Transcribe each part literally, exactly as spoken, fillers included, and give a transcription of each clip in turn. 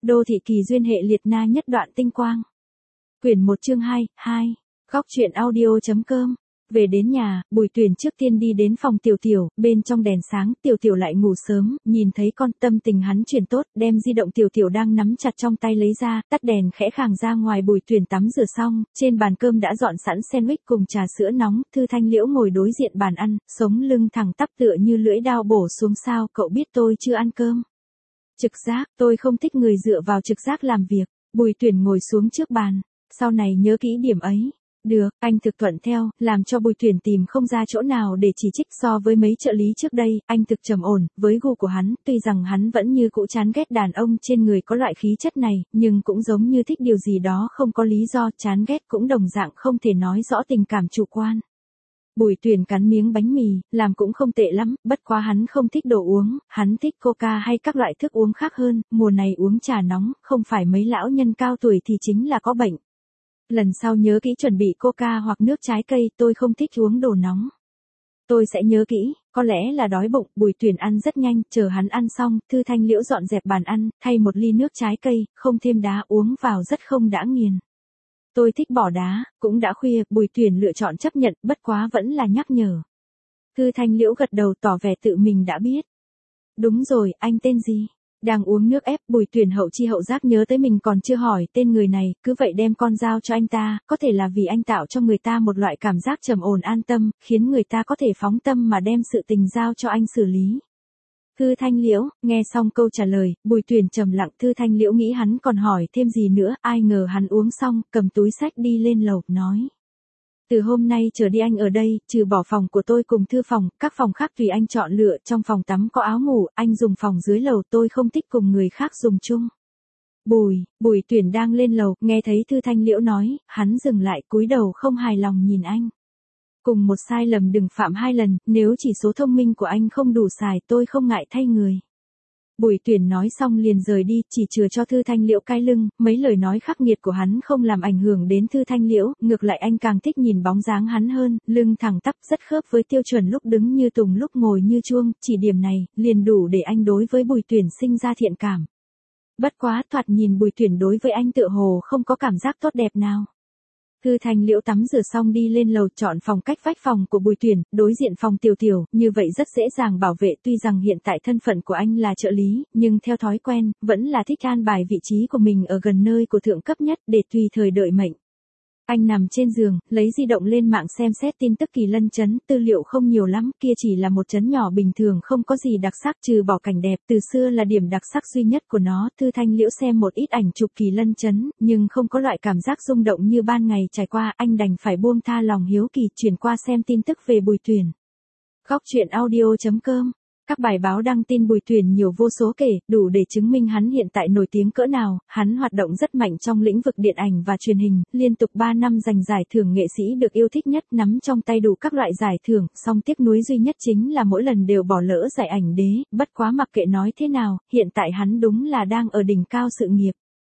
Đô thị kỳ duyên hệ liệt na nhất đoạn tinh quang. Quyển một chương hai, hai. Góc truyện audio.com. Về đến nhà, Bùi Tuyển trước tiên đi đến phòng Tiểu Tiểu, bên trong đèn sáng, Tiểu Tiểu lại ngủ sớm, nhìn thấy con, tâm tình hắn chuyển tốt, đem di động Tiểu Tiểu đang nắm chặt trong tay lấy ra, tắt đèn khẽ khàng ra ngoài. Bùi Tuyển tắm rửa xong, trên bàn cơm đã dọn sẵn sandwich cùng trà sữa nóng, Thư Thanh Liễu ngồi đối diện bàn ăn, sống lưng thẳng tắp tựa như lưỡi dao bổ xuống. Sao, cậu biết tôi chưa ăn cơm? Trực giác, tôi không thích người dựa vào trực giác làm việc. Bùi Tuyển ngồi xuống trước bàn, sau này nhớ kỹ điểm ấy. Được, anh thực thuận theo, làm cho Bùi Tuyển tìm không ra chỗ nào để chỉ trích. So với mấy trợ lý trước đây, anh thực trầm ổn, với gu của hắn, tuy rằng hắn vẫn như cũ chán ghét đàn ông trên người có loại khí chất này, nhưng cũng giống như thích điều gì đó không có lý do, chán ghét cũng đồng dạng không thể nói rõ tình cảm chủ quan. Bùi Tuyển cắn miếng bánh mì, làm cũng không tệ lắm, bất quá hắn không thích đồ uống, hắn thích coca hay các loại thức uống khác hơn, mùa này uống trà nóng, không phải mấy lão nhân cao tuổi thì chính là có bệnh. Lần sau nhớ kỹ chuẩn bị coca hoặc nước trái cây, tôi không thích uống đồ nóng. Tôi sẽ nhớ kỹ, có lẽ là đói bụng. Bùi Tuyển ăn rất nhanh, chờ hắn ăn xong, Thư Thanh Liễu dọn dẹp bàn ăn, thay một ly nước trái cây, không thêm đá, uống vào rất không đã nghiền. Tôi thích bỏ đá, cũng đã khuya, Bùi Tuyển lựa chọn chấp nhận, bất quá vẫn là nhắc nhở. Thư Thanh Liễu gật đầu tỏ vẻ tự mình đã biết. Đúng rồi, anh tên gì? Đang uống nước ép, Bùi Tuyển hậu chi hậu giác nhớ tới mình còn chưa hỏi tên người này, cứ vậy đem con dao cho anh ta, có thể là vì anh tạo cho người ta một loại cảm giác trầm ổn an tâm, khiến người ta có thể phóng tâm mà đem sự tình giao cho anh xử lý. Thư Thanh Liễu, nghe xong câu trả lời, Bùi Tuyển trầm lặng. Thư Thanh Liễu nghĩ hắn còn hỏi thêm gì nữa, ai ngờ hắn uống xong, cầm túi xách đi lên lầu, nói. Từ hôm nay trở đi anh ở đây, trừ bỏ phòng của tôi cùng thư phòng, các phòng khác tùy anh chọn lựa, trong phòng tắm có áo ngủ, anh dùng phòng dưới lầu, tôi không thích cùng người khác dùng chung. Bùi, Bùi Tuyển đang lên lầu, nghe thấy Thư Thanh Liễu nói, hắn dừng lại, cúi đầu không hài lòng nhìn anh. Cùng một sai lầm đừng phạm hai lần, nếu chỉ số thông minh của anh không đủ xài, tôi không ngại thay người. Bùi Tuyển nói xong liền rời đi, chỉ chừa cho Thư Thanh Liễu cai lưng, mấy lời nói khắc nghiệt của hắn không làm ảnh hưởng đến Thư Thanh Liễu, ngược lại anh càng thích nhìn bóng dáng hắn hơn, lưng thẳng tắp rất khớp với tiêu chuẩn lúc đứng như tùng lúc ngồi như chuông, chỉ điểm này, liền đủ để anh đối với Bùi Tuyển sinh ra thiện cảm. Bất quá, thoạt nhìn Bùi Tuyển đối với anh tựa hồ không có cảm giác tốt đẹp nào. Thư Thanh Liễu tắm rửa xong đi lên lầu chọn phòng cách vách phòng của Bùi Tuyển, đối diện phòng Tiểu Tiểu, như vậy rất dễ dàng bảo vệ. Tuy rằng hiện tại thân phận của anh là trợ lý, nhưng theo thói quen, vẫn là thích an bài vị trí của mình ở gần nơi của thượng cấp nhất để tùy thời đợi mệnh. Anh nằm trên giường, lấy di động lên mạng xem xét tin tức Kỳ Lân trấn, tư liệu không nhiều lắm, kia chỉ là một trấn nhỏ bình thường không có gì đặc sắc trừ bỏ cảnh đẹp, từ xưa là điểm đặc sắc duy nhất của nó. Thư Thanh Liễu xem một ít ảnh chụp Kỳ Lân trấn, nhưng không có loại cảm giác rung động như ban ngày trải qua, anh đành phải buông tha lòng hiếu kỳ, chuyển qua xem tin tức về Bùi Tuyển. Góc truyện audio.com. Các bài báo đăng tin Bùi Tuyển nhiều vô số kể, đủ để chứng minh hắn hiện tại nổi tiếng cỡ nào. Hắn hoạt động rất mạnh trong lĩnh vực điện ảnh và truyền hình, liên tục ba năm giành giải thưởng nghệ sĩ được yêu thích nhất, nắm trong tay đủ các loại giải thưởng, song tiếc nuối duy nhất chính là mỗi lần đều bỏ lỡ giải ảnh đế, bất quá mặc kệ nói thế nào, hiện tại hắn đúng là đang ở đỉnh cao sự nghiệp.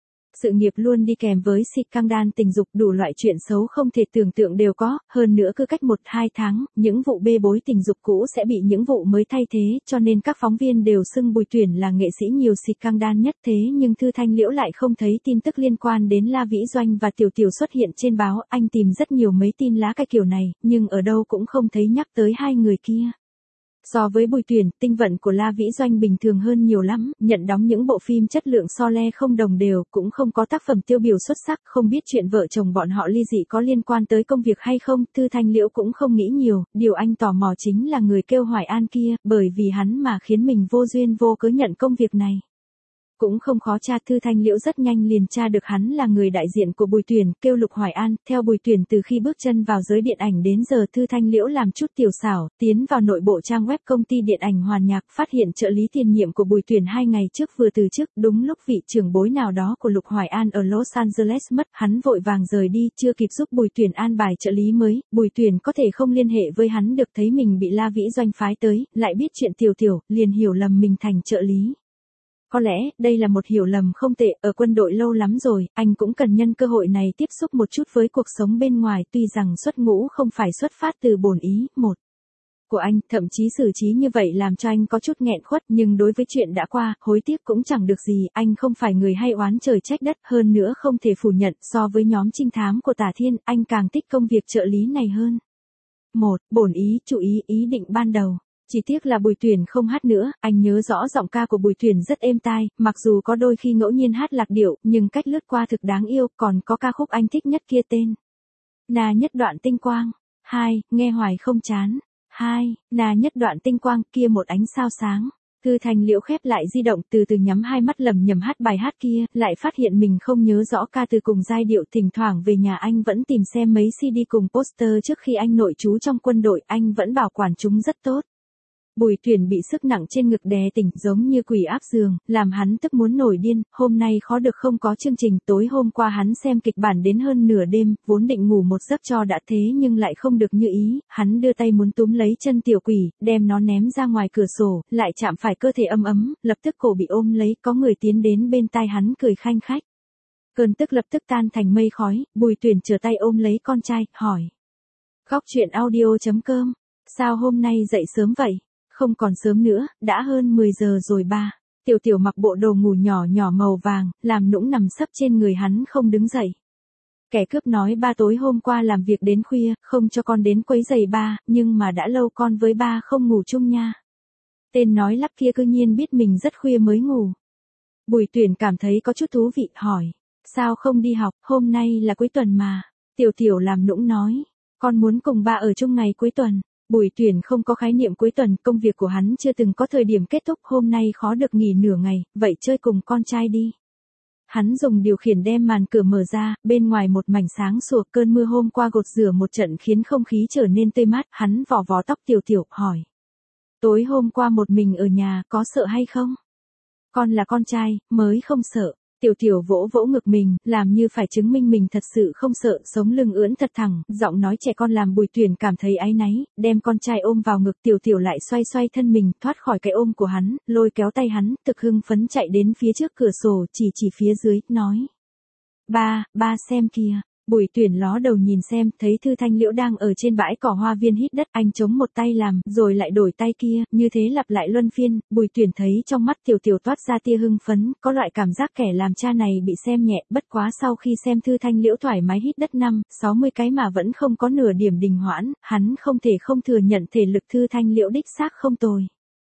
Sự nghiệp luôn đi kèm với scandal tình dục, đủ loại chuyện xấu không thể tưởng tượng đều có, hơn nữa cứ cách một hai tháng, những vụ bê bối tình dục cũ sẽ bị những vụ mới thay thế, cho nên các phóng viên đều xưng Bùi Tuyển là nghệ sĩ nhiều scandal nhất. Thế nhưng Thư Thanh Liễu lại không thấy tin tức liên quan đến La Vĩ Doanh và Tiểu Tiểu xuất hiện trên báo, anh tìm rất nhiều mấy tin lá cái kiểu này, nhưng ở đâu cũng không thấy nhắc tới hai người kia. So với Bùi Tuyển, tinh vận của La Vĩ Doanh bình thường hơn nhiều lắm, nhận đóng những bộ phim chất lượng so le không đồng đều, cũng không có tác phẩm tiêu biểu xuất sắc, không biết chuyện vợ chồng bọn họ ly dị có liên quan tới công việc hay không. Thư Thanh Liễu cũng không nghĩ nhiều, điều anh tò mò chính là người kêu Hoài An kia, bởi vì hắn mà khiến mình vô duyên vô cớ nhận công việc này. Cũng không khó tra, Thư Thanh Liễu rất nhanh liền tra được hắn là người đại diện của Bùi Tuyển, kêu Lục Hoài An. Theo Bùi Tuyển từ khi bước chân vào giới điện ảnh đến giờ, Thư Thanh Liễu làm chút tiểu xảo, tiến vào nội bộ trang web công ty điện ảnh Hoàn Nhạc, phát hiện trợ lý tiền nhiệm của Bùi Tuyển hai ngày trước vừa từ chức, đúng lúc vị trưởng bối nào đó của Lục Hoài An ở Los Angeles mất, hắn vội vàng rời đi, chưa kịp giúp Bùi Tuyển an bài trợ lý mới, Bùi Tuyển có thể không liên hệ với hắn được, thấy mình bị La Vĩ Doanh phái tới, lại biết chuyện Tiểu Tiểu, liền hiểu lầm mình thành trợ lý. Có lẽ, đây là một hiểu lầm không tệ, ở quân đội lâu lắm rồi, anh cũng cần nhân cơ hội này tiếp xúc một chút với cuộc sống bên ngoài, tuy rằng xuất ngũ không phải xuất phát từ bổn ý. Một của anh, thậm chí xử trí như vậy làm cho anh có chút nghẹn khuất, nhưng đối với chuyện đã qua, hối tiếc cũng chẳng được gì, anh không phải người hay oán trời trách đất, hơn nữa không thể phủ nhận, so với nhóm trinh thám của Tả Thiên, anh càng thích công việc trợ lý này hơn. Một, bổn ý, chú ý, ý định ban đầu. Chỉ tiếc là Bùi Tuyển không hát nữa, anh nhớ rõ giọng ca của Bùi Tuyển rất êm tai, mặc dù có đôi khi ngẫu nhiên hát lạc điệu, nhưng cách lướt qua thực đáng yêu, còn có ca khúc anh thích nhất kia tên Nà nhất đoạn tinh quang. Hai, nghe hoài không chán. Hai, Nà nhất đoạn tinh quang, kia một ánh sao sáng. Thư Thanh Liễu khép lại di động, từ từ nhắm hai mắt lầm nhầm hát bài hát kia, lại phát hiện mình không nhớ rõ ca từ cùng giai điệu, thỉnh thoảng về nhà anh vẫn tìm xem mấy xê đê cùng poster trước khi anh nội trú trong quân đội, anh vẫn bảo quản chúng rất tốt. Bùi Tuyển bị sức nặng trên ngực đè tỉnh, giống như quỷ áp giường, làm hắn tức muốn nổi điên, hôm nay khó được không có chương trình, tối hôm qua hắn xem kịch bản đến hơn nửa đêm, vốn định ngủ một giấc cho đã thế nhưng lại không được như ý, hắn đưa tay muốn túm lấy chân tiểu quỷ, đem nó ném ra ngoài cửa sổ, lại chạm phải cơ thể ấm ấm, lập tức cổ bị ôm lấy, có người tiến đến bên tai hắn cười khanh khách. Cơn tức lập tức tan thành mây khói, Bùi Tuyển trở tay ôm lấy con trai, hỏi. Góc truyện audio chấm com, sao hôm nay dậy sớm vậy? Không còn sớm nữa, đã hơn mười giờ rồi ba. Tiểu Tiểu mặc bộ đồ ngủ nhỏ nhỏ màu vàng, làm nũng nằm sấp trên người hắn không đứng dậy. Kẻ cướp nói ba tối hôm qua làm việc đến khuya, không cho con đến quấy giày ba, nhưng mà đã lâu con với ba không ngủ chung nha. Tên nói lắp kia cư nhiên biết mình rất khuya mới ngủ. Bùi Tuyển cảm thấy có chút thú vị, hỏi. Sao không đi học, hôm nay là cuối tuần mà. Tiểu Tiểu làm nũng nói. Con muốn cùng ba ở chung ngày cuối tuần. Bùi Tuyển không có khái niệm cuối tuần, công việc của hắn chưa từng có thời điểm kết thúc, hôm nay khó được nghỉ nửa ngày, vậy chơi cùng con trai đi. Hắn dùng điều khiển đem màn cửa mở ra, bên ngoài một mảnh sáng sủa, cơn mưa hôm qua gột rửa một trận khiến không khí trở nên tươi mát, hắn vò vò tóc Tiểu Tiểu, hỏi. Tối hôm qua một mình ở nhà, có sợ hay không? Con là con trai, mới không sợ. Tiểu Tiểu vỗ vỗ ngực mình, làm như phải chứng minh mình thật sự không sợ, sống lưng ưỡn thật thẳng, giọng nói trẻ con làm Bùi Tuyển cảm thấy áy náy, đem con trai ôm vào ngực. Tiểu Tiểu lại xoay xoay thân mình, thoát khỏi cái ôm của hắn, lôi kéo tay hắn, thực hưng phấn chạy đến phía trước cửa sổ, chỉ chỉ phía dưới, nói. Ba, ba xem kìa. Bùi Tuyển ló đầu nhìn xem, thấy Thư Thanh Liễu đang ở trên bãi cỏ hoa viên hít đất, anh chống một tay làm, rồi lại đổi tay kia, như thế lặp lại luân phiên. Bùi Tuyển thấy trong mắt Tiểu Tiểu toát ra tia hưng phấn, có loại cảm giác kẻ làm cha này bị xem nhẹ, bất quá sau khi xem Thư Thanh Liễu thoải mái hít đất năm, sáu mươi cái mà vẫn không có nửa điểm đình hoãn, hắn không thể không thừa nhận thể lực Thư Thanh Liễu đích xác không tồi.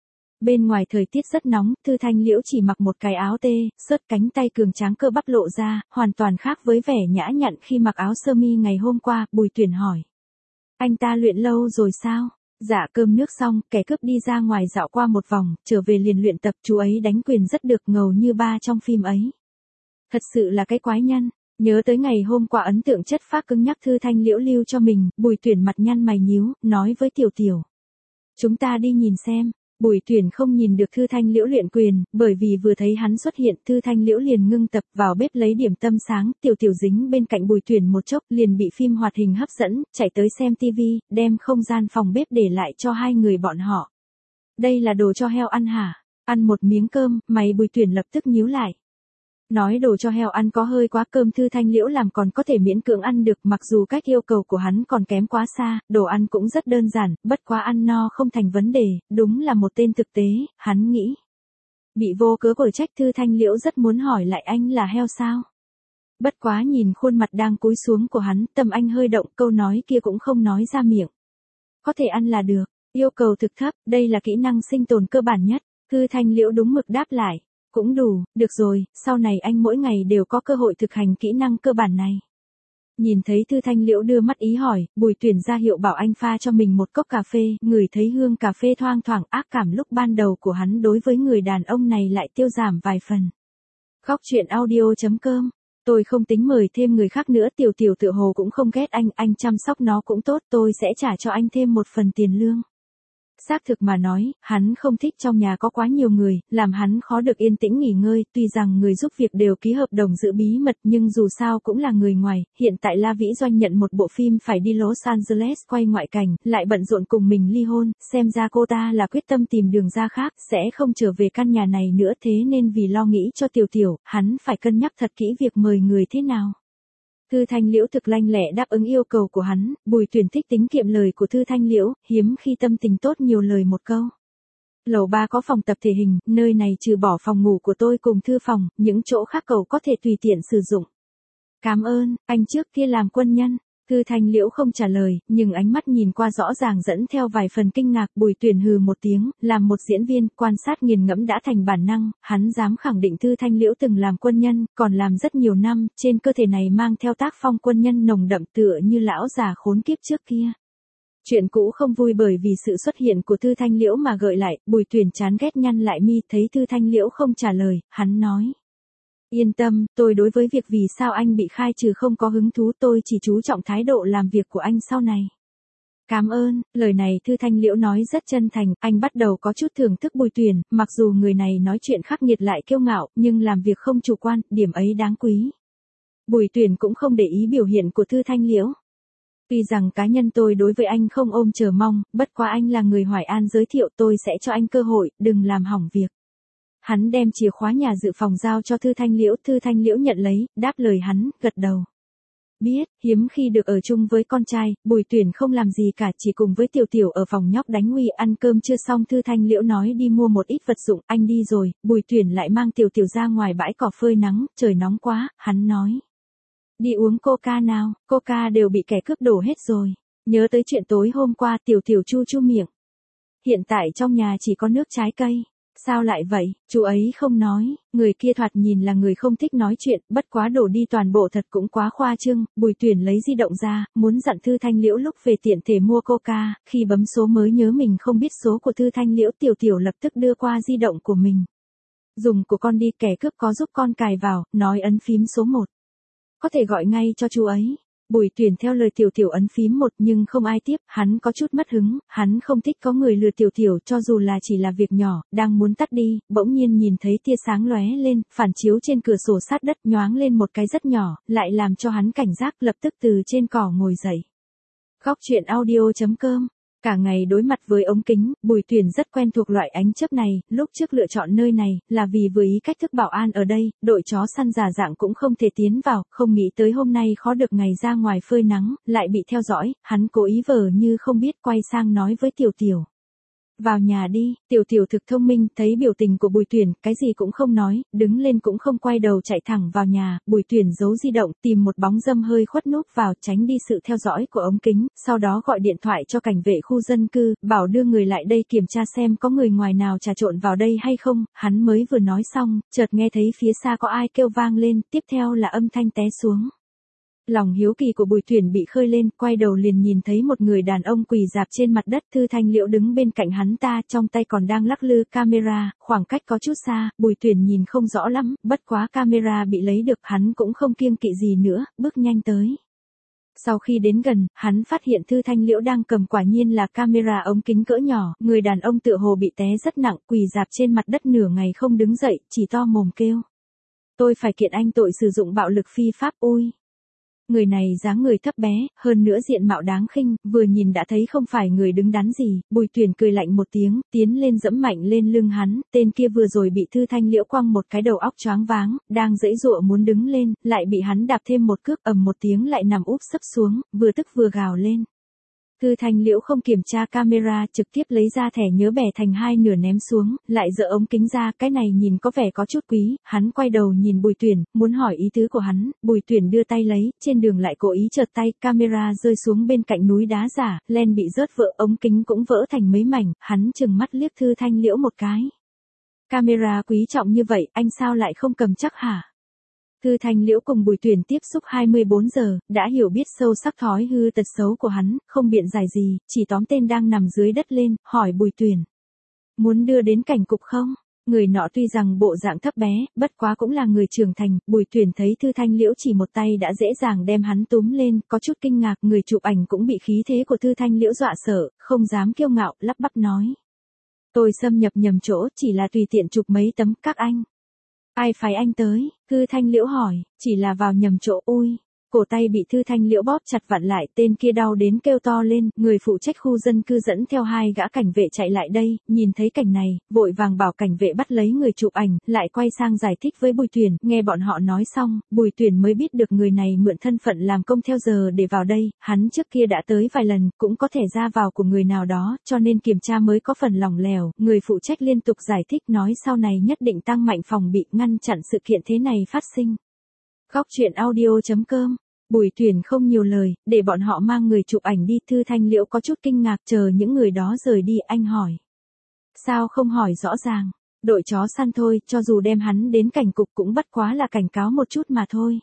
Bên ngoài thời tiết rất nóng, Thư Thanh Liễu chỉ mặc một cái áo tê, sớt cánh tay cường tráng cơ bắp lộ ra, hoàn toàn khác với vẻ nhã nhặn khi mặc áo sơ mi ngày hôm qua. Bùi Tuyển hỏi. Anh ta luyện lâu rồi sao? Dạ cơm nước xong, kẻ cướp đi ra ngoài dạo qua một vòng, trở về liền luyện tập, chú ấy đánh quyền rất được, ngầu như ba trong phim ấy. Thật sự là cái quái nhân. Nhớ tới ngày hôm qua ấn tượng chất phác cứng nhắc Thư Thanh Liễu lưu cho mình, Bùi Tuyển mặt nhăn mày nhíu, nói với Tiểu Tiểu. Chúng ta đi nhìn xem. Bùi Tuyển không nhìn được Thư Thanh Liễu luyện quyền, bởi vì vừa thấy hắn xuất hiện, Thư Thanh Liễu liền ngưng tập vào bếp lấy điểm tâm sáng, Tiểu Tiểu dính bên cạnh Bùi Tuyển một chốc, liền bị phim hoạt hình hấp dẫn, chạy tới xem tivi, đem không gian phòng bếp để lại cho hai người bọn họ. Đây là đồ cho heo ăn hả? Ăn một miếng cơm, mày Bùi Tuyển lập tức nhíu lại. Nói đồ cho heo ăn có hơi quá, cơm Thư Thanh Liễu làm còn có thể miễn cưỡng ăn được, mặc dù cách yêu cầu của hắn còn kém quá xa, đồ ăn cũng rất đơn giản, bất quá ăn no không thành vấn đề, đúng là một tên thực tế, hắn nghĩ. Bị vô cớ quở trách, Thư Thanh Liễu rất muốn hỏi lại anh là heo sao? Bất quá nhìn khuôn mặt đang cúi xuống của hắn, tâm anh hơi động, câu nói kia cũng không nói ra miệng. Có thể ăn là được, yêu cầu thực thấp, đây là kỹ năng sinh tồn cơ bản nhất. Thư Thanh Liễu đúng mực đáp lại. Cũng đủ, được rồi, sau này anh mỗi ngày đều có cơ hội thực hành kỹ năng cơ bản này. Nhìn thấy Thư Thanh Liễu đưa mắt ý hỏi, Bùi Tuyển ra hiệu bảo anh pha cho mình một cốc cà phê, ngửi thấy hương cà phê thoang thoảng, ác cảm lúc ban đầu của hắn đối với người đàn ông này lại tiêu giảm vài phần. Góc truyện audio chấm com, tôi không tính mời thêm người khác nữa, Tiểu Tiểu tựa hồ cũng không ghét anh, anh chăm sóc nó cũng tốt, tôi sẽ trả cho anh thêm một phần tiền lương. Xác thực mà nói, hắn không thích trong nhà có quá nhiều người, làm hắn khó được yên tĩnh nghỉ ngơi, tuy rằng người giúp việc đều ký hợp đồng giữ bí mật nhưng dù sao cũng là người ngoài, hiện tại La Vĩ Doanh nhận một bộ phim phải đi Los Angeles quay ngoại cảnh, lại bận rộn cùng mình ly hôn, xem ra cô ta là quyết tâm tìm đường ra khác, sẽ không trở về căn nhà này nữa, thế nên vì lo nghĩ cho Tiểu Tiểu, hắn phải cân nhắc thật kỹ việc mời người thế nào. Thư Thanh Liễu thực lanh lẹ đáp ứng yêu cầu của hắn, Bùi Tuyển thích tính kiệm lời của Thư Thanh Liễu, hiếm khi tâm tình tốt nhiều lời một câu. Lầu ba có phòng tập thể hình, nơi này trừ bỏ phòng ngủ của tôi cùng thư phòng, những chỗ khác cậu có thể tùy tiện sử dụng. Cảm ơn, anh trước kia làm quân nhân. Thư Thanh Liễu không trả lời, nhưng ánh mắt nhìn qua rõ ràng dẫn theo vài phần kinh ngạc. Bùi Tuyển hừ một tiếng, làm một diễn viên, quan sát nghiền ngẫm đã thành bản năng, hắn dám khẳng định Thư Thanh Liễu từng làm quân nhân, còn làm rất nhiều năm, trên cơ thể này mang theo tác phong quân nhân nồng đậm tựa như lão già khốn kiếp trước kia. Chuyện cũ không vui bởi vì sự xuất hiện của Thư Thanh Liễu mà gợi lại, Bùi Tuyển chán ghét nhăn lại mi, thấy Thư Thanh Liễu không trả lời, hắn nói. Yên tâm, tôi đối với việc vì sao anh bị khai trừ không có hứng thú, tôi chỉ chú trọng thái độ làm việc của anh sau này. Cảm ơn, lời này Thư Thanh Liễu nói rất chân thành, anh bắt đầu có chút thưởng thức Bùi Tuyển, mặc dù người này nói chuyện khắc nghiệt lại kiêu ngạo, nhưng làm việc không chủ quan, điểm ấy đáng quý. Bùi Tuyển cũng không để ý biểu hiện của Thư Thanh Liễu. Tuy rằng cá nhân tôi đối với anh không ôm chờ mong, bất quá anh là người Hoài An giới thiệu, tôi sẽ cho anh cơ hội, đừng làm hỏng việc. Hắn đem chìa khóa nhà dự phòng giao cho Thư Thanh Liễu, Thư Thanh Liễu nhận lấy, đáp lời hắn, gật đầu. Biết, hiếm khi được ở chung với con trai, Bùi Tuyển không làm gì cả, chỉ cùng với Tiểu Tiểu ở phòng nhóc đánh Nguy ăn cơm chưa xong. Thư Thanh Liễu nói đi mua một ít vật dụng, anh đi rồi, Bùi Tuyển lại mang Tiểu Tiểu ra ngoài bãi cỏ phơi nắng, trời nóng quá, hắn nói. Đi uống coca nào, coca đều bị kẻ cướp đổ hết rồi. Nhớ tới chuyện tối hôm qua, Tiểu Tiểu chu chu miệng. Hiện tại trong nhà chỉ có nước trái cây. Sao lại vậy, chú ấy không nói, người kia thoạt nhìn là người không thích nói chuyện, bất quá đổ đi toàn bộ thật cũng quá khoa trương. Bùi Tuyển lấy di động ra, muốn dặn Thư Thanh Liễu lúc về tiện thể mua coca, khi bấm số mới nhớ mình không biết số của Thư Thanh Liễu, Tiểu Tiểu lập tức đưa qua di động của mình. Dùng của con đi, kẻ cướp có giúp con cài vào, nói ấn phím số một. Có thể gọi ngay cho chú ấy. Bùi Tuyển theo lời Tiểu Tiểu ấn phím một nhưng không ai tiếp, hắn có chút mất hứng, hắn không thích có người lừa Tiểu Tiểu cho dù là chỉ là việc nhỏ, đang muốn tắt đi, bỗng nhiên nhìn thấy tia sáng lóe lên, phản chiếu trên cửa sổ sát đất nhoáng lên một cái rất nhỏ, lại làm cho hắn cảnh giác, lập tức từ trên cỏ ngồi dậy. Góc truyện audio chấm com. Cả ngày đối mặt với ống kính, Bùi Tuyển rất quen thuộc loại ánh chớp này, lúc trước lựa chọn nơi này, là vì vừa ý cách thức bảo an ở đây, đội chó săn giả dạng cũng không thể tiến vào, không nghĩ tới hôm nay khó được ngày ra ngoài phơi nắng, lại bị theo dõi, hắn cố ý vờ như không biết quay sang nói với Tiểu Tiểu. Vào nhà đi, Tiểu Tiểu thực thông minh, thấy biểu tình của Bùi Tuyển, cái gì cũng không nói, đứng lên cũng không quay đầu chạy thẳng vào nhà. Bùi Tuyển giấu di động, tìm một bóng râm hơi khuất núp vào, tránh đi sự theo dõi của ống kính, sau đó gọi điện thoại cho cảnh vệ khu dân cư, bảo đưa người lại đây kiểm tra xem có người ngoài nào trà trộn vào đây hay không. Hắn mới vừa nói xong, chợt nghe thấy phía xa có ai kêu vang lên, tiếp theo là âm thanh té xuống. Lòng hiếu kỳ của Bùi Tuyển bị khơi lên, quay đầu liền nhìn thấy một người đàn ông quỳ rạp trên mặt đất. Thư Thanh Liễu đứng bên cạnh hắn ta, trong tay còn đang lắc lư camera, khoảng cách có chút xa, Bùi Tuyển nhìn không rõ lắm, bất quá camera bị lấy được, hắn cũng không kiêng kỵ gì nữa, bước nhanh tới. Sau khi đến gần, hắn phát hiện Thư Thanh Liễu đang cầm quả nhiên là camera ống kính cỡ nhỏ, người đàn ông tựa hồ bị té rất nặng, quỳ rạp trên mặt đất nửa ngày không đứng dậy, chỉ to mồm kêu. Tôi phải kiện anh tội sử dụng bạo lực phi pháp. Ui! Người này dáng người thấp bé, hơn nữa diện mạo đáng khinh, vừa nhìn đã thấy không phải người đứng đắn gì. Bùi Tuyển cười lạnh một tiếng, tiến lên dẫm mạnh lên lưng hắn, tên kia vừa rồi bị Thư Thanh Liễu quăng một cái đầu óc choáng váng, đang giãy giụa muốn đứng lên, lại bị hắn đạp thêm một cước, ầm một tiếng lại nằm úp sấp xuống, vừa tức vừa gào lên. Thư Thanh Liễu không kiểm tra camera, trực tiếp lấy ra thẻ nhớ bẻ thành hai nửa ném xuống, lại dỡ ống kính ra, cái này nhìn có vẻ có chút quý. Hắn quay đầu nhìn Bùi Tuyển, muốn hỏi ý tứ của hắn. Bùi Tuyển đưa tay lấy, trên đường lại cố ý trượt tay, camera rơi xuống bên cạnh núi đá giả, len bị rớt vỡ, ống kính cũng vỡ thành mấy mảnh. Hắn chừng mắt liếc Thư Thanh Liễu một cái. Camera quý trọng như vậy, anh sao lại không cầm chắc hả? Thư Thanh Liễu cùng Bùi Tuyển tiếp xúc hai mươi bốn giờ, đã hiểu biết sâu sắc thói hư tật xấu của hắn, không biện giải gì, chỉ tóm tên đang nằm dưới đất lên, hỏi Bùi Tuyển. Muốn đưa đến cảnh cục không? Người nọ tuy rằng bộ dạng thấp bé, bất quá cũng là người trưởng thành. Bùi Tuyển thấy Thư Thanh Liễu chỉ một tay đã dễ dàng đem hắn túm lên, có chút kinh ngạc, người chụp ảnh cũng bị khí thế của Thư Thanh Liễu dọa sợ, không dám kiêu ngạo, lắp bắp nói. Tôi xâm nhập nhầm chỗ, chỉ là tùy tiện chụp mấy tấm, các anh. Ai phái anh tới? Thư Thanh Liễu hỏi, chỉ là vào nhầm chỗ. Ui, Cổ tay bị Thư Thanh Liễu bóp chặt vặn lại, tên kia đau đến kêu to lên, người phụ trách khu dân cư dẫn theo hai gã cảnh vệ chạy lại đây, nhìn thấy cảnh này, vội vàng bảo cảnh vệ bắt lấy người chụp ảnh, lại quay sang giải thích với Bùi Tuyển, nghe bọn họ nói xong, Bùi Tuyển mới biết được người này mượn thân phận làm công theo giờ để vào đây, hắn trước kia đã tới vài lần, cũng có thể ra vào của người nào đó, cho nên kiểm tra mới có phần lỏng lẻo, người phụ trách liên tục giải thích nói sau này nhất định tăng mạnh phòng bị, ngăn chặn sự kiện thế này phát sinh. Góc truyện audio chấm com. Bùi Tuyển không nhiều lời, để bọn họ mang người chụp ảnh đi. Thư Thanh Liễu có chút kinh ngạc, chờ những người đó rời đi, anh hỏi. Sao không hỏi rõ ràng, đội chó săn thôi, cho dù đem hắn đến cảnh cục cũng bất quá là cảnh cáo một chút mà thôi.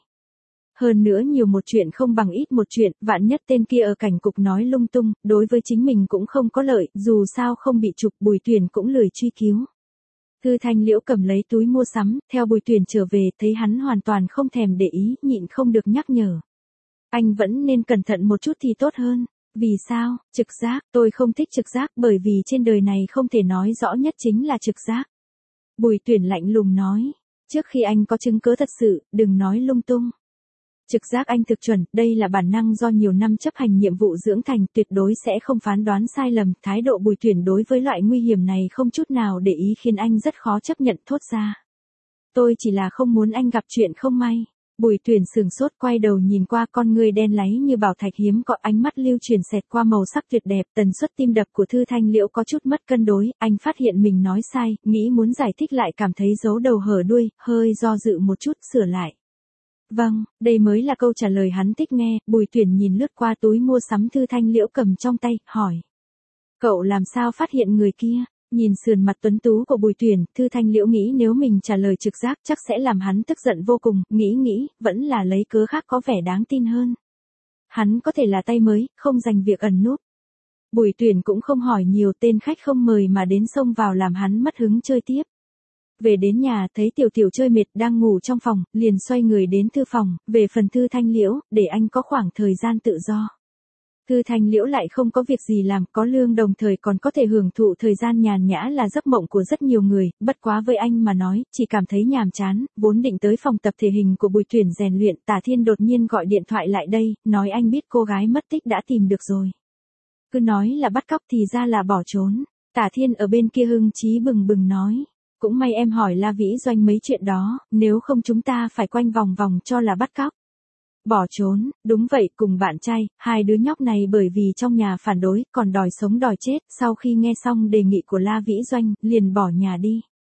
Hơn nữa nhiều một chuyện không bằng ít một chuyện, vạn nhất tên kia ở cảnh cục nói lung tung, đối với chính mình cũng không có lợi, dù sao không bị chụp. Bùi Tuyển cũng lười truy cứu. Thư Thanh Liễu cầm lấy túi mua sắm, theo Bùi Tuyển trở về, thấy hắn hoàn toàn không thèm để ý, nhịn không được nhắc nhở. Anh vẫn nên cẩn thận một chút thì tốt hơn. Vì sao? Trực giác, tôi không thích trực giác bởi vì trên đời này không thể nói rõ nhất chính là trực giác. Bùi Tuyển lạnh lùng nói, trước khi anh có chứng cứ thật sự, đừng nói lung tung. Trực giác anh thực chuẩn, đây là bản năng do nhiều năm chấp hành nhiệm vụ dưỡng thành, tuyệt đối sẽ không phán đoán sai lầm. Thái độ Bùi Tuyển đối với loại nguy hiểm này không chút nào để ý khiến anh rất khó chấp nhận, thốt ra. Tôi chỉ là không muốn anh gặp chuyện không may. Bùi Tuyển sừng sốt, quay đầu nhìn qua, con người đen láy như bảo thạch hiếm có, ánh mắt lưu chuyển xẹt qua màu sắc tuyệt đẹp. Tần suất tim đập của Thư Thanh Liễu có chút mất cân đối, anh phát hiện mình nói sai, nghĩ muốn giải thích lại cảm thấy giấu đầu hở đuôi, hơi do dự một chút, sửa lại. Vâng, đây mới là câu trả lời hắn thích nghe. Bùi Tuyển nhìn lướt qua túi mua sắm Thư Thanh Liễu cầm trong tay, hỏi. Cậu làm sao phát hiện người kia? Nhìn sườn mặt tuấn tú của Bùi Tuyển, Thư Thanh Liễu nghĩ nếu mình trả lời trực giác chắc sẽ làm hắn tức giận vô cùng, nghĩ nghĩ, vẫn là lấy cớ khác có vẻ đáng tin hơn. Hắn có thể là tay mới, không dành việc ẩn núp. Bùi Tuyển cũng không hỏi nhiều, tên khách không mời mà đến xông vào làm hắn mất hứng chơi tiếp. Về đến nhà, thấy Tiểu Tiểu chơi mệt đang ngủ trong phòng, liền xoay người đến thư phòng, về phần Thư Thanh Liễu, để anh có khoảng thời gian tự do. Thư Thanh Liễu lại không có việc gì làm, có lương đồng thời còn có thể hưởng thụ thời gian nhàn nhã là giấc mộng của rất nhiều người, bất quá với anh mà nói, chỉ cảm thấy nhàm chán, vốn định tới phòng tập thể hình của Bùi Tuyển rèn luyện, Tả Thiên đột nhiên gọi điện thoại lại đây, nói anh biết cô gái mất tích đã tìm được rồi. Cứ nói là bắt cóc thì ra là bỏ trốn. Tả Thiên ở bên kia hưng chí bừng bừng nói. Cũng may em hỏi La Vĩ Doanh mấy chuyện đó, nếu không chúng ta phải quanh vòng vòng cho là bắt cóc. Bỏ trốn, đúng vậy, cùng bạn trai, hai đứa nhóc này bởi vì trong nhà phản đối, còn đòi sống đòi chết, sau khi nghe xong đề nghị của La Vĩ Doanh, liền bỏ nhà đi.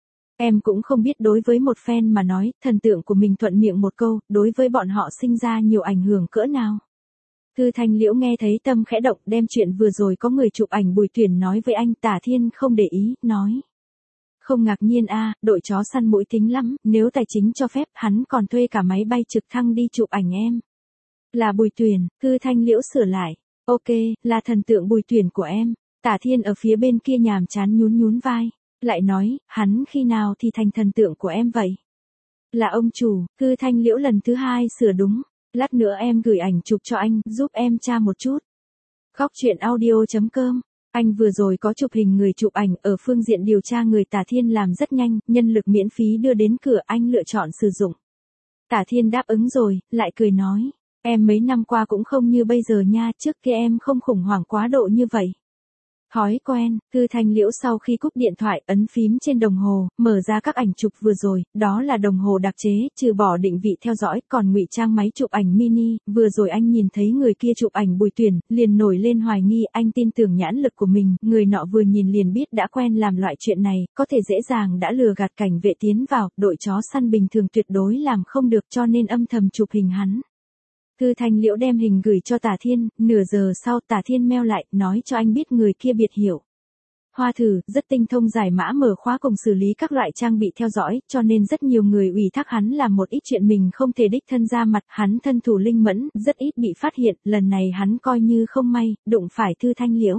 Em cũng không biết đối với một fan mà nói, thần tượng của mình thuận miệng một câu, đối với bọn họ sinh ra nhiều ảnh hưởng cỡ nào. Thư Thanh Liễu nghe thấy tâm khẽ động, đem chuyện vừa rồi có người chụp ảnh Bùi Tuyển nói với anh. Tả Thiên không để ý, nói. Không ngạc nhiên a, à, đội chó săn mũi tính lắm, nếu tài chính cho phép, hắn còn thuê cả máy bay trực thăng đi chụp ảnh em. Là Bùi Tuyển, Thư Thanh Liễu sửa lại. Ok, là thần tượng Bùi Tuyển của em. Tả Thiên ở phía bên kia nhàm chán nhún nhún vai. Lại nói, hắn khi nào thì thành thần tượng của em vậy? Là ông chủ. Thư Thanh Liễu lần thứ hai sửa đúng. Lát nữa em gửi ảnh chụp cho anh, giúp em tra một chút. Góc truyện audio chấm com. Anh vừa rồi có chụp hình người chụp ảnh, ở phương diện điều tra người Tả Thiên làm rất nhanh, nhân lực miễn phí đưa đến cửa, anh lựa chọn sử dụng. Tả Thiên đáp ứng rồi, lại cười nói, em mấy năm qua cũng không như bây giờ nha, trước kia em không khủng hoảng quá độ như vậy. Thói quen. Thư Thanh Liễu sau khi cúp điện thoại, ấn phím trên đồng hồ, mở ra các ảnh chụp vừa rồi, đó là đồng hồ đặc chế, trừ bỏ định vị theo dõi, còn ngụy trang máy chụp ảnh mini. Vừa rồi anh nhìn thấy người kia chụp ảnh Bùi Tuyển, liền nổi lên hoài nghi, anh tin tưởng nhãn lực của mình, người nọ vừa nhìn liền biết đã quen làm loại chuyện này, có thể dễ dàng đã lừa gạt cảnh vệ tiến vào, đội chó săn bình thường tuyệt đối làm không được, cho nên âm thầm chụp hình hắn. Thư Thanh Liễu đem hình gửi cho Tả Thiên, nửa giờ sau Tả Thiên mail lại, nói cho anh biết người kia biệt hiệu. Hoa Thử, rất tinh thông giải mã mở khóa cùng xử lý các loại trang bị theo dõi, cho nên rất nhiều người ủy thác hắn làm một ít chuyện mình không thể đích thân ra mặt, hắn thân thủ linh mẫn, rất ít bị phát hiện, lần này hắn coi như không may, đụng phải Thư Thanh Liễu.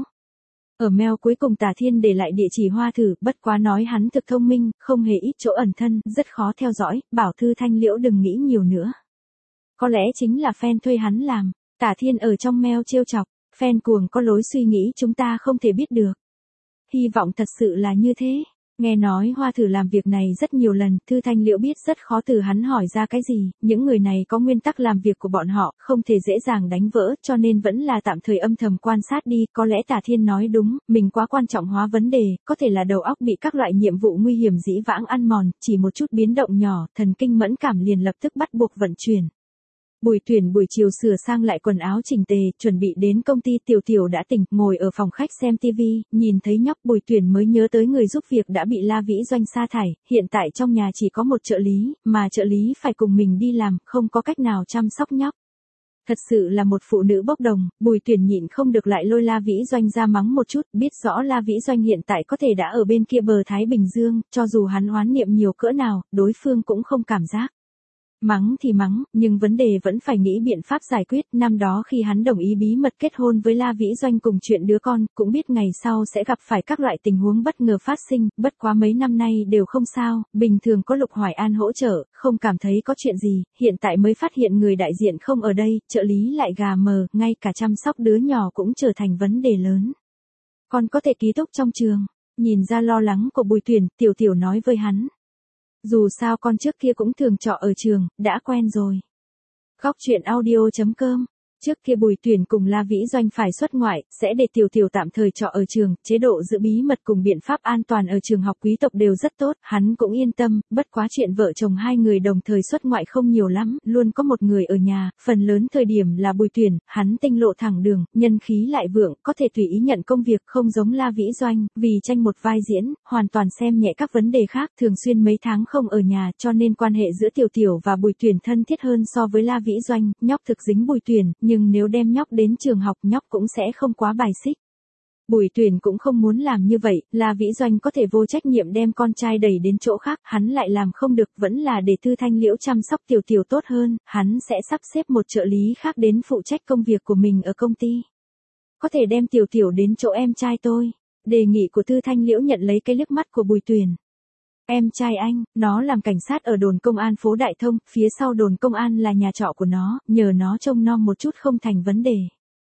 Ở mail cuối cùng Tả Thiên để lại địa chỉ Hoa Thử, bất quá nói hắn thực thông minh, không hề ít chỗ ẩn thân, rất khó theo dõi, bảo Thư Thanh Liễu đừng nghĩ nhiều nữa. Có lẽ chính là fan thuê hắn làm. Tả Thiên ở trong mail trêu chọc, fan cuồng có lối suy nghĩ chúng ta không thể biết được. Hy vọng thật sự là như thế. Nghe nói Hoa thử làm việc này rất nhiều lần, Thư Thanh Liễu biết rất khó từ hắn hỏi ra cái gì, những người này có nguyên tắc làm việc của bọn họ, không thể dễ dàng đánh vỡ, cho nên vẫn là tạm thời âm thầm quan sát đi, có lẽ Tả Thiên nói đúng, mình quá quan trọng hóa vấn đề, có thể là đầu óc bị các loại nhiệm vụ nguy hiểm dĩ vãng ăn mòn, chỉ một chút biến động nhỏ, thần kinh mẫn cảm liền lập tức bắt buộc vận chuyển. Bùi Tuyển buổi chiều sửa sang lại quần áo chỉnh tề, chuẩn bị đến công ty. Tiểu Tiểu đã tỉnh, ngồi ở phòng khách xem tivi, nhìn thấy nhóc. Bùi Tuyển mới nhớ tới người giúp việc đã bị La Vĩ Doanh sa thải, hiện tại trong nhà chỉ có một trợ lý, mà trợ lý phải cùng mình đi làm, không có cách nào chăm sóc nhóc. Thật sự là một phụ nữ bốc đồng, Bùi Tuyển nhịn không được lại lôi La Vĩ Doanh ra mắng một chút, biết rõ La Vĩ Doanh hiện tại có thể đã ở bên kia bờ Thái Bình Dương, cho dù hắn oán niệm nhiều cỡ nào, đối phương cũng không cảm giác. Mắng thì mắng, nhưng vấn đề vẫn phải nghĩ biện pháp giải quyết. Năm đó khi hắn đồng ý bí mật kết hôn với La Vĩ Doanh cùng chuyện đứa con, cũng biết ngày sau sẽ gặp phải các loại tình huống bất ngờ phát sinh, bất quá mấy năm nay đều không sao, bình thường có Lục Hoài An hỗ trợ, không cảm thấy có chuyện gì, hiện tại mới phát hiện người đại diện không ở đây, trợ lý lại gà mờ, ngay cả chăm sóc đứa nhỏ cũng trở thành vấn đề lớn. Con có thể ký túc trong trường, nhìn ra lo lắng của Bùi Tuyển, Tiểu Tiểu nói với hắn. Dù sao con trước kia cũng thường trọ ở trường, đã quen rồi. Góc truyện audio chấm com. Trước kia Bùi Tuyển cùng La Vĩ Doanh phải xuất ngoại, sẽ để Tiểu Tiểu tạm thời trọ ở trường, chế độ giữ bí mật cùng biện pháp an toàn ở trường học quý tộc đều rất tốt, hắn cũng yên tâm, bất quá chuyện vợ chồng hai người đồng thời xuất ngoại không nhiều lắm, luôn có một người ở nhà, phần lớn thời điểm là Bùi Tuyển, hắn tinh lộ thẳng đường, nhân khí lại vượng, có thể tùy ý nhận công việc, không giống La Vĩ Doanh, vì tranh một vai diễn, hoàn toàn xem nhẹ các vấn đề khác, thường xuyên mấy tháng không ở nhà, cho nên quan hệ giữa Tiểu Tiểu và Bùi Tuyển thân thiết hơn so với La Vĩ Doanh, nhóc thực dính Bùi Tuyển, nhưng nếu đem nhóc đến trường học nhóc cũng sẽ không quá bài xích. Bùi Tuyển cũng không muốn làm như vậy, La Vĩ Doanh có thể vô trách nhiệm đem con trai đẩy đến chỗ khác, hắn lại làm không được, vẫn là để Thư Thanh Liễu chăm sóc Tiểu Tiểu tốt hơn, hắn sẽ sắp xếp một trợ lý khác đến phụ trách công việc của mình ở công ty. Có thể đem Tiểu Tiểu đến chỗ em trai tôi. Đề nghị của Thư Thanh Liễu nhận lấy cái liếc mắt của Bùi Tuyển. Em trai anh, nó làm cảnh sát ở đồn công an phố Đại Thông, phía sau đồn công an là nhà trọ của nó, nhờ nó trông nom một chút không thành vấn đề.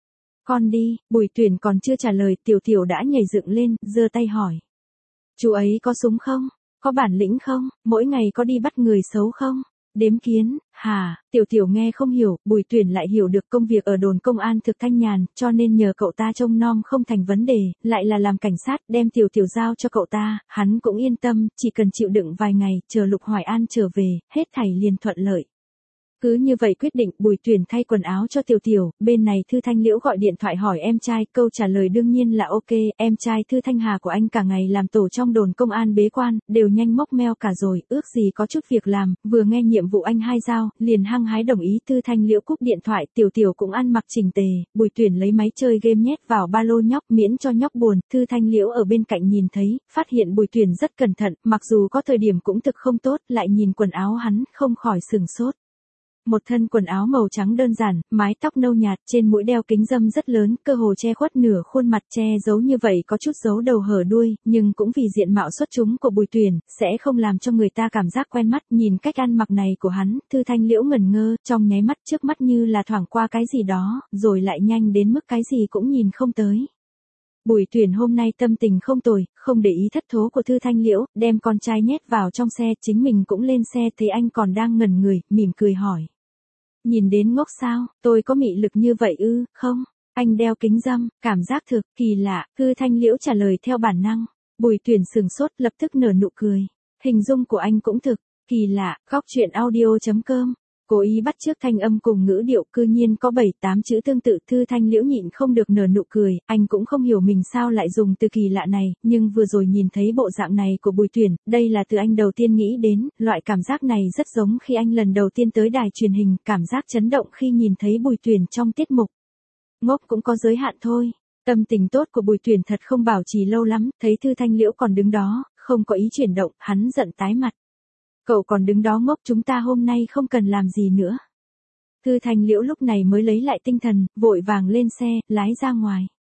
Con đi, Bùi Tuyển còn chưa trả lời, Tiểu Tiểu đã nhảy dựng lên, giơ tay hỏi. Chú ấy có súng không? Có bản lĩnh không? Mỗi ngày có đi bắt người xấu không? Đếm kiến, hả? Tiểu Tiểu nghe không hiểu, Bùi Tuyển lại hiểu được công việc ở đồn công an thực thanh nhàn, cho nên nhờ cậu ta trông nom không thành vấn đề, lại là làm cảnh sát, đem Tiểu Tiểu giao cho cậu ta, hắn cũng yên tâm, chỉ cần chịu đựng vài ngày, chờ Lục Hoài An trở về, hết thảy liền thuận lợi. Cứ như vậy quyết định, Bùi Tuyển thay quần áo cho Tiểu Tiểu, bên này Thư Thanh Liễu gọi điện thoại hỏi em trai, câu trả lời đương nhiên là ok, em trai Thư Thanh Hà của anh cả ngày làm tổ trong đồn công an bế quan, đều nhanh mốc meo cả rồi, ước gì có chút việc làm, vừa nghe nhiệm vụ anh hai giao, liền hăng hái đồng ý. Thư Thanh Liễu cúp điện thoại, Tiểu Tiểu cũng ăn mặc chỉnh tề, Bùi Tuyển lấy máy chơi game nhét vào ba lô nhóc, miễn cho nhóc buồn. Thư Thanh Liễu ở bên cạnh nhìn thấy, phát hiện Bùi Tuyển rất cẩn thận, mặc dù có thời điểm cũng thực không tốt, lại nhìn quần áo hắn, không khỏi sừng sốt. Một thân quần áo màu trắng đơn giản, mái tóc nâu nhạt, trên mũi đeo kính râm rất lớn, cơ hồ che khuất nửa khuôn mặt, che giấu như vậy có chút giấu đầu hở đuôi, nhưng cũng vì diện mạo xuất chúng của Bùi Tuyển, sẽ không làm cho người ta cảm giác quen mắt. Nhìn cách ăn mặc này của hắn, Thư Thanh Liễu ngẩn ngơ, trong nháy mắt trước mắt như là thoảng qua cái gì đó, rồi lại nhanh đến mức cái gì cũng nhìn không tới. Bùi Tuyển hôm nay tâm tình không tồi, không để ý thất thố của Thư Thanh Liễu, đem con trai nhét vào trong xe, chính mình cũng lên xe, thấy anh còn đang ngẩn người, mỉm cười hỏi. Nhìn đến ngốc sao, tôi có mị lực như vậy ư, không? Anh đeo kính râm, cảm giác thực, kỳ lạ, Thư Thanh Liễu trả lời theo bản năng. Bùi Tuyển sừng sốt, lập tức nở nụ cười. Hình dung của anh cũng thực, kỳ lạ, góc truyện audio chấm com. Cố ý bắt chước thanh âm cùng ngữ điệu, cư nhiên có bảy tám chữ tương tự. Thư Thanh Liễu nhịn không được nở nụ cười, anh cũng không hiểu mình sao lại dùng từ kỳ lạ này, nhưng vừa rồi nhìn thấy bộ dạng này của Bùi Tuyển, đây là từ anh đầu tiên nghĩ đến, loại cảm giác này rất giống khi anh lần đầu tiên tới đài truyền hình, cảm giác chấn động khi nhìn thấy Bùi Tuyển trong tiết mục. Ngốc cũng có giới hạn thôi. Tâm tình tốt của Bùi Tuyển thật không bảo trì lâu lắm, thấy Thư Thanh Liễu còn đứng đó, không có ý chuyển động, hắn giận tái mặt. Cậu còn đứng đó ngốc, chúng ta hôm nay không cần làm gì nữa. Thư Thanh Liễu lúc này mới lấy lại tinh thần, vội vàng lên xe, lái ra ngoài.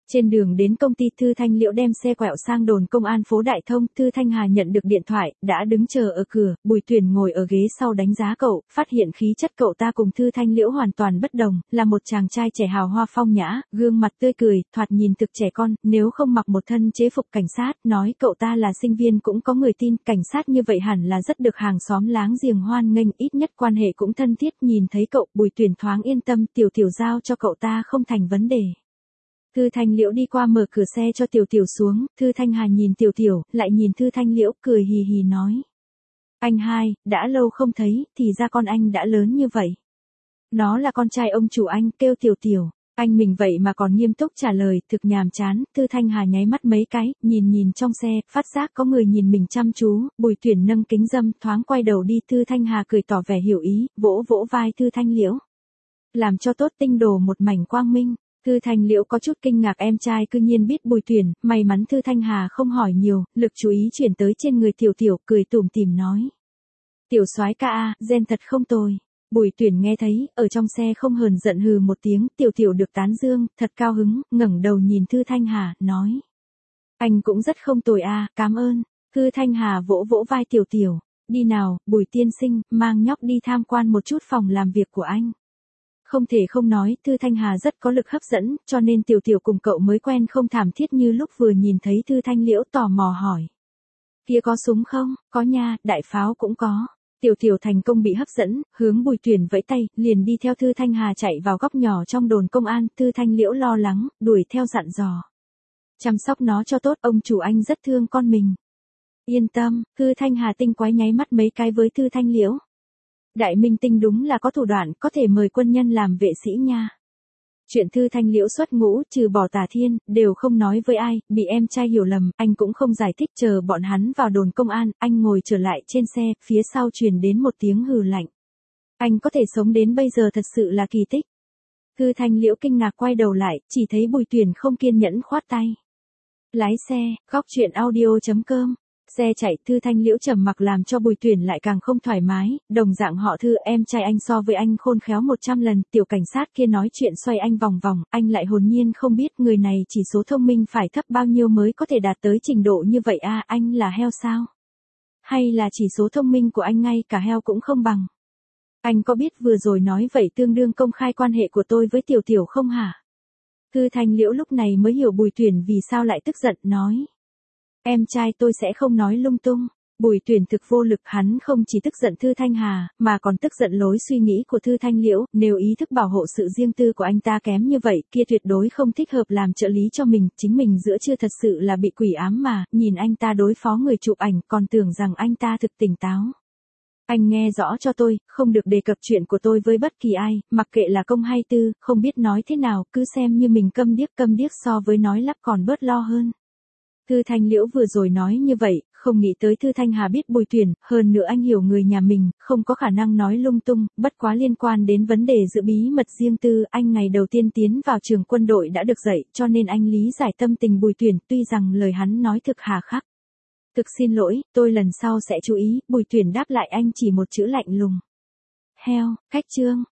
Trên đường đến công ty, Thư Thanh Liễu đem xe quẹo sang đồn công an phố Đại Thông. Thư Thanh Hà nhận được điện thoại, đã đứng chờ ở cửa. Bùi Tuyền ngồi ở ghế sau đánh giá cậu, phát hiện khí chất cậu ta cùng Thư Thanh Liễu hoàn toàn bất đồng, là một chàng trai trẻ hào hoa phong nhã, gương mặt tươi cười, thoạt nhìn thực trẻ con, nếu không mặc một thân chế phục cảnh sát, nói cậu ta là sinh viên cũng có người tin, cảnh sát như vậy hẳn là rất được hàng xóm láng giềng hoan nghênh, ít nhất quan hệ cũng thân thiết. Nhìn thấy cậu, Bùi Tuyền thoáng yên tâm, Tiểu Tiểu giao cho cậu ta không thành vấn đề. Thư Thanh Liễu đi qua mở cửa xe cho Tiểu Tiểu xuống, Thư Thanh Hà nhìn Tiểu Tiểu, lại nhìn Thư Thanh Liễu, cười hì hì nói. Anh hai, đã lâu không thấy, thì ra con anh đã lớn như vậy. Nó là con trai ông chủ anh, kêu Tiểu Tiểu. Anh mình vậy mà còn nghiêm túc trả lời, thực nhàm chán. Thư Thanh Hà nháy mắt mấy cái, nhìn nhìn trong xe, phát giác có người nhìn mình chăm chú. Bùi Tuyền nâng kính râm, thoáng quay đầu đi. Thư Thanh Hà cười tỏ vẻ hiểu ý, vỗ vỗ vai Thư Thanh Liễu. Làm cho tốt, tinh đồ một mảnh quang minh. Thư Thanh Liễu có chút kinh ngạc, em trai cư nhiên biết Bùi Tuyền, may mắn Thư Thanh Hà không hỏi nhiều, lực chú ý chuyển tới trên người Tiểu Tiểu, cười tủm tỉm nói. Tiểu soái ca a, gen thật không tồi. Bùi Tuyền nghe thấy, ở trong xe không hờn giận hừ một tiếng, Tiểu Tiểu được tán dương, thật cao hứng, ngẩng đầu nhìn Thư Thanh Hà, nói. Anh cũng rất không tồi a, cảm ơn. Thư Thanh Hà vỗ vỗ vai Tiểu Tiểu, đi nào, Bùi tiên sinh, mang nhóc đi tham quan một chút phòng làm việc của anh. Không thể không nói, Thư Thanh Hà rất có lực hấp dẫn, cho nên Tiểu Tiểu cùng cậu mới quen không thảm thiết như lúc vừa nhìn thấy Thư Thanh Liễu, tò mò hỏi. Kia có súng không? Có nha, đại pháo cũng có. Tiểu Tiểu thành công bị hấp dẫn, hướng Bùi Tuyền vẫy tay, liền đi theo Thư Thanh Hà chạy vào góc nhỏ trong đồn công an. Thư Thanh Liễu lo lắng, đuổi theo dặn dò. Chăm sóc nó cho tốt, ông chủ anh rất thương con mình. Yên tâm, Thư Thanh Hà tinh quái nháy mắt mấy cái với Thư Thanh Liễu. Đại minh tinh đúng là có thủ đoạn, có thể mời quân nhân làm vệ sĩ nha. Chuyện Thư Thanh Liễu xuất ngũ, trừ bỏ Tà Thiên, đều không nói với ai, bị em trai hiểu lầm, anh cũng không giải thích. Chờ bọn hắn vào đồn công an, anh ngồi trở lại trên xe, phía sau truyền đến một tiếng hừ lạnh. Anh có thể sống đến bây giờ thật sự là kỳ tích. Thư Thanh Liễu kinh ngạc quay đầu lại, chỉ thấy Bùi Tuyền không kiên nhẫn khoát tay. Lái xe, góc truyện audio chấm com. Xe chạy, Thư Thanh Liễu trầm mặc làm cho Bùi Tuyền lại càng không thoải mái, đồng dạng họ Thư, em trai anh so với anh khôn khéo một trăm lần, tiểu cảnh sát kia nói chuyện xoay anh vòng vòng, anh lại hồn nhiên không biết người này chỉ số thông minh phải thấp bao nhiêu mới có thể đạt tới trình độ như vậy a, anh là heo sao? Hay là chỉ số thông minh của anh ngay cả heo cũng không bằng? Anh có biết vừa rồi nói vậy tương đương công khai quan hệ của tôi với Tiểu Tiểu không hả? Thư Thanh Liễu lúc này mới hiểu Bùi Tuyền vì sao lại tức giận, nói. Em trai tôi sẽ không nói lung tung. Bùi Tuyền thực vô lực, hắn không chỉ tức giận Thư Thanh Hà, mà còn tức giận lối suy nghĩ của Thư Thanh Liễu, nếu ý thức bảo hộ sự riêng tư của anh ta kém như vậy, kia tuyệt đối không thích hợp làm trợ lý cho mình, chính mình giữa chưa thật sự là bị quỷ ám mà, nhìn anh ta đối phó người chụp ảnh, còn tưởng rằng anh ta thực tỉnh táo. Anh nghe rõ cho tôi, không được đề cập chuyện của tôi với bất kỳ ai, mặc kệ là công hay tư, không biết nói thế nào, cứ xem như mình câm điếc, câm điếc so với nói lắp còn bớt lo hơn. Thư Thanh Liễu vừa rồi nói như vậy, không nghĩ tới Thư Thanh Hà biết Bùi Tuyền, hơn nữa anh hiểu người nhà mình, không có khả năng nói lung tung, bất quá liên quan đến vấn đề giữ bí mật riêng tư, anh ngày đầu tiên tiến vào trường quân đội đã được dạy, cho nên anh lý giải tâm tình Bùi Tuyền, tuy rằng lời hắn nói thực hà khắc. Thực xin lỗi, tôi lần sau sẽ chú ý, Bùi Tuyền đáp lại anh chỉ một chữ lạnh lùng. Heo, cách chương.